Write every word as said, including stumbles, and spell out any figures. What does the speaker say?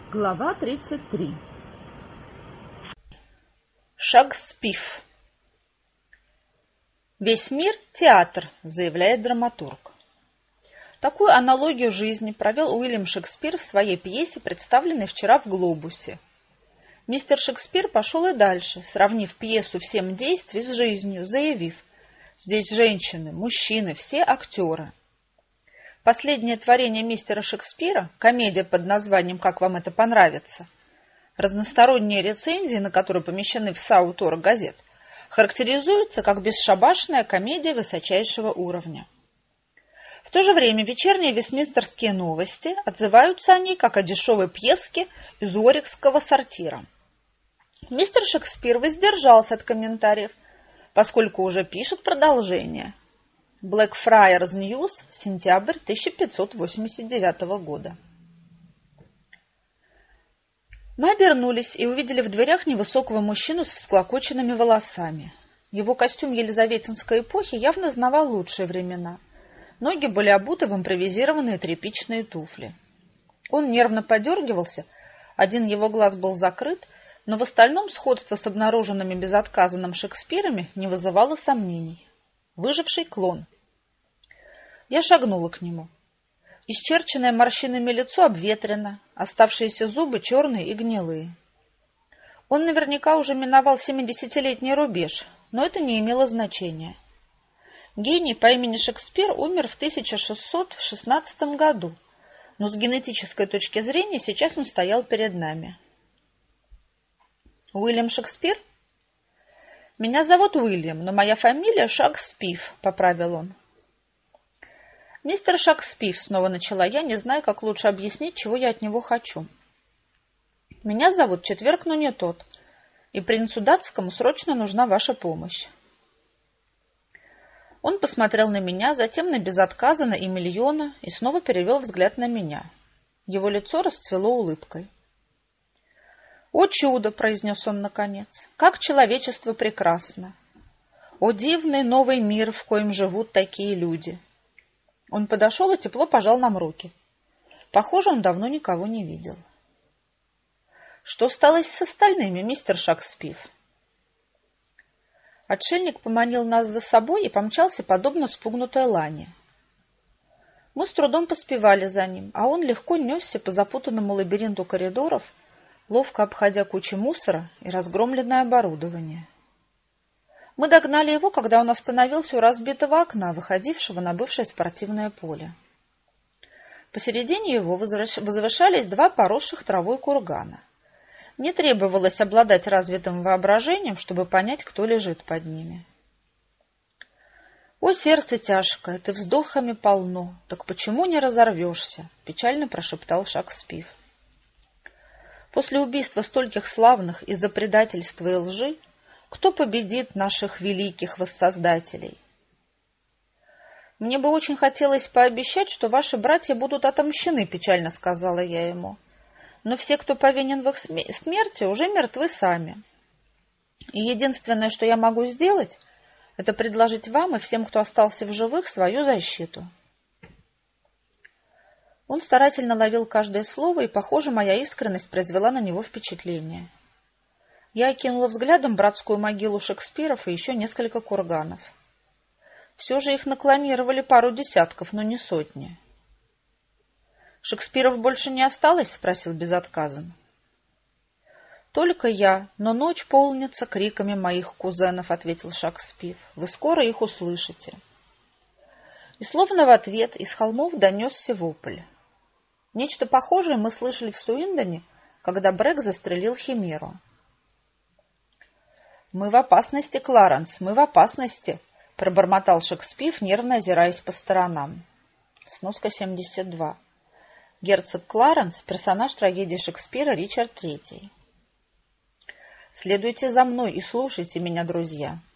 Глава тридцать три. Шекспир. Весь мир – театр, заявляет драматург. Такую аналогию жизни провел Уильям Шекспир в своей пьесе, представленной вчера в «Глобусе». Мистер Шекспир пошел и дальше, сравнив пьесу «Всем действий» с жизнью, заявив: «Здесь женщины, мужчины, все актеры». Последнее творение мистера Шекспира, комедия под названием «Как вам это понравится», разносторонние рецензии, на которые помещены в сауторах газет, характеризуются как бесшабашная комедия высочайшего уровня. В то же время вечерние вестминстерские новости отзываются о ней как о дешевой пьеске из уорикского сортира. Мистер Шекспир воздержался от комментариев, поскольку уже пишет продолжение. Blackfriars News, сентябрь тысяча пятьсот восемьдесят девятого года. Мы обернулись и увидели в дверях невысокого мужчину с всклокоченными волосами. Его костюм елизаветинской эпохи явно знавал лучшие времена. Ноги были обуты в импровизированные тряпичные туфли. Он нервно подергивался, один его глаз был закрыт, но в остальном сходство с обнаруженными безотказанным Шекспирами не вызывало сомнений. Выживший клон. Я шагнула к нему. Исчерченное морщинами лицо обветрено, оставшиеся зубы черные и гнилые. Он наверняка уже миновал семидесятилетний рубеж, но это не имело значения. Гений по имени Шекспир умер в тысяча шестьсот шестнадцатом году, но с генетической точки зрения сейчас он стоял перед нами. Уильям Шекспир? Меня зовут Уильям, но моя фамилия Шекспир, поправил он. Мистер Шекспир, снова начала я, не зная, как лучше объяснить, чего я от него хочу. Меня зовут Четверг, но не тот, и принцу датскому срочно нужна ваша помощь. Он посмотрел на меня, затем на безотказа и миллиона, и снова перевел взгляд на меня. Его лицо расцвело улыбкой. «О чудо!» — произнес он наконец. «Как человечество прекрасно! О дивный новый мир, в коем живут такие люди!» Он подошел и тепло пожал нам руки. Похоже, он давно никого не видел. «Что стало с остальными, мистер Шекспир?» Отшельник поманил нас за собой и помчался, подобно спугнутой лане. Мы с трудом поспевали за ним, а он легко несся по запутанному лабиринту коридоров, ловко обходя кучи мусора и разгромленное оборудование. Мы догнали его, когда он остановился у разбитого окна, выходившего на бывшее спортивное поле. Посередине его возвышались два поросших травой кургана. Не требовалось обладать развитым воображением, чтобы понять, кто лежит под ними. «О, сердце тяжкое, ты вздохами полно, так почему не разорвешься?» — печально прошептал Шекспир. «После убийства стольких славных из-за предательства и лжи кто победит наших великих воссоздателей? Мне бы очень хотелось пообещать, что ваши братья будут отомщены, печально сказала я ему. Но все, кто повинен в их смерти, уже мертвы сами. И единственное, что я могу сделать, это предложить вам и всем, кто остался в живых, свою защиту». Он старательно ловил каждое слово, и, похоже, моя искренность произвела на него впечатление. Я окинула взглядом братскую могилу Шекспиров и еще несколько курганов. Все же их наклонировали пару десятков, но не сотни. «Шекспиров больше не осталось?» — спросил безотказан. «Только я, но ночь полнится криками моих кузенов», — ответил Шекспир. «Вы скоро их услышите». И словно в ответ из холмов донесся вопль. Нечто похожее мы слышали в Суиндоне, когда Брэк застрелил Химеру. «Мы в опасности, Кларенс, мы в опасности», — пробормотал Шекспир, нервно озираясь по сторонам. Сноска семьдесят два. Герцог Кларенс, персонаж трагедии Шекспира Ричард третий. «Следуйте за мной и слушайте меня, друзья.